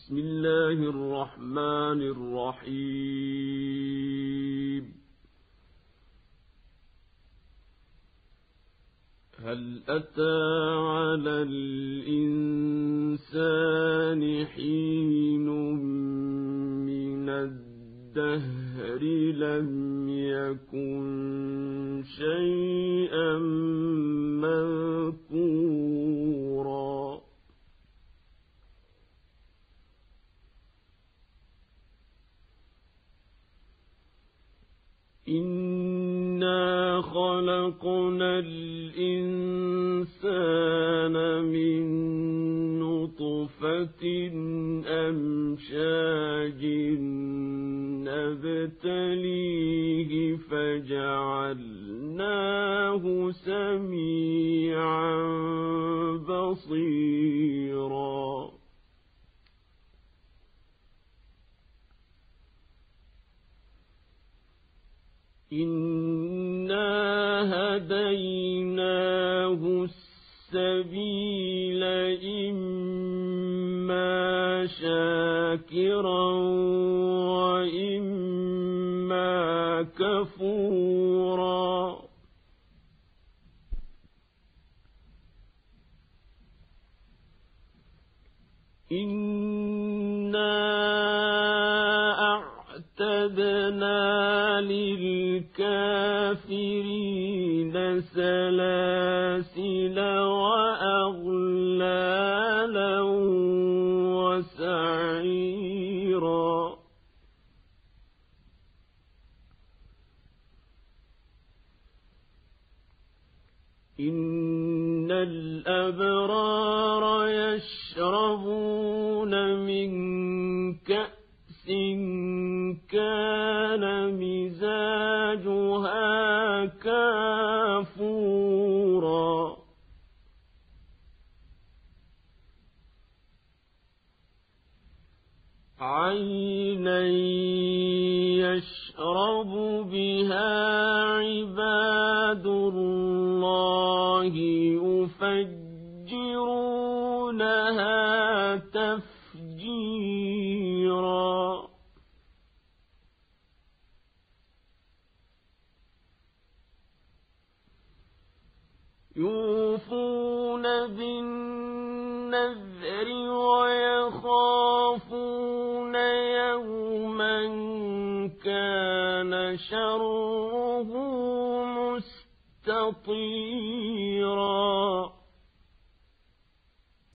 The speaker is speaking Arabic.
بسم الله الرحمن الرحيم هل أتى على الإنسان حين من الدهر لم يكن شيئا مذكورا إنا خلقنا الإنسان من نطفة أمشاج نبتليه فجعلناه سميعا بصيرا إنا هديناه السبيل إما شاكرا وإما كفورا إنا أعتدنا للكافرين سلاسل وأغلالا وسعيرا إن الأبرار يشربون من كأس كان مزاجها كافورا عينا يشرب بها عباد الله يفجرونها تفجيرا يوفون بالنذر ويخافون يوما كان شره مستطيرا